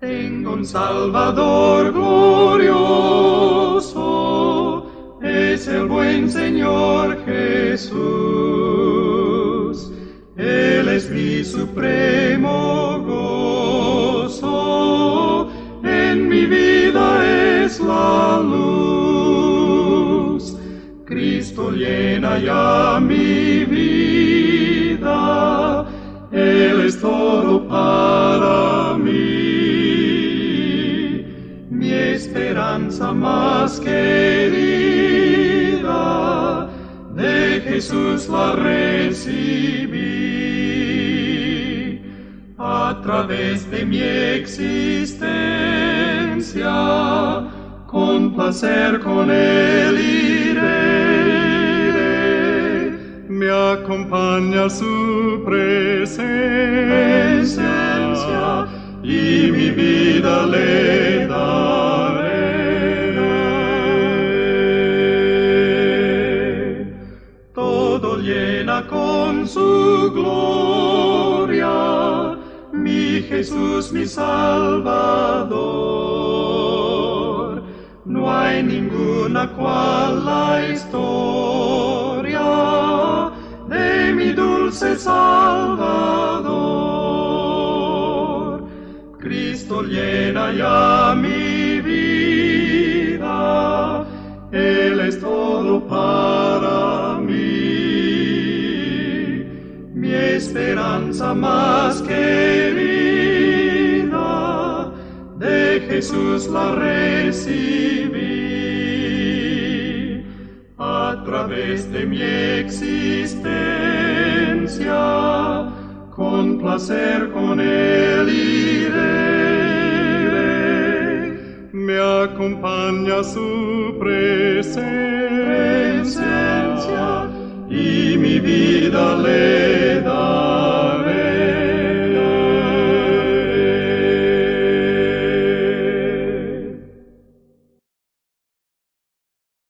Tengo un Salvador glorioso, es el buen Señor Jesús. Él es mi supremo gozo, en mi vida es la luz. Cristo llena ya mi vida, Él es todo para mí. Mi esperanza más querida, de Jesús la recibí. A través de mi existencia, con placer con Él iré. Me acompaña su presencia y mi vida le daré. Todo llena con su gloria, mi Jesús, mi Salvador. No hay ninguna cual la historia de mi dulce Salvador. Cristo llena ya mi vida, Él es todo para mí. Mi esperanza más querida, de Jesús la recibí. A través de mi existencia, con placer con Él iré. Me acompaña su presencia y mi vida le